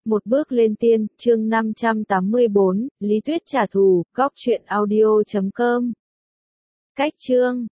Một bước lên tiên, chương 584, Lý Tuyết trả thù, góc truyện audio.com. Cách chương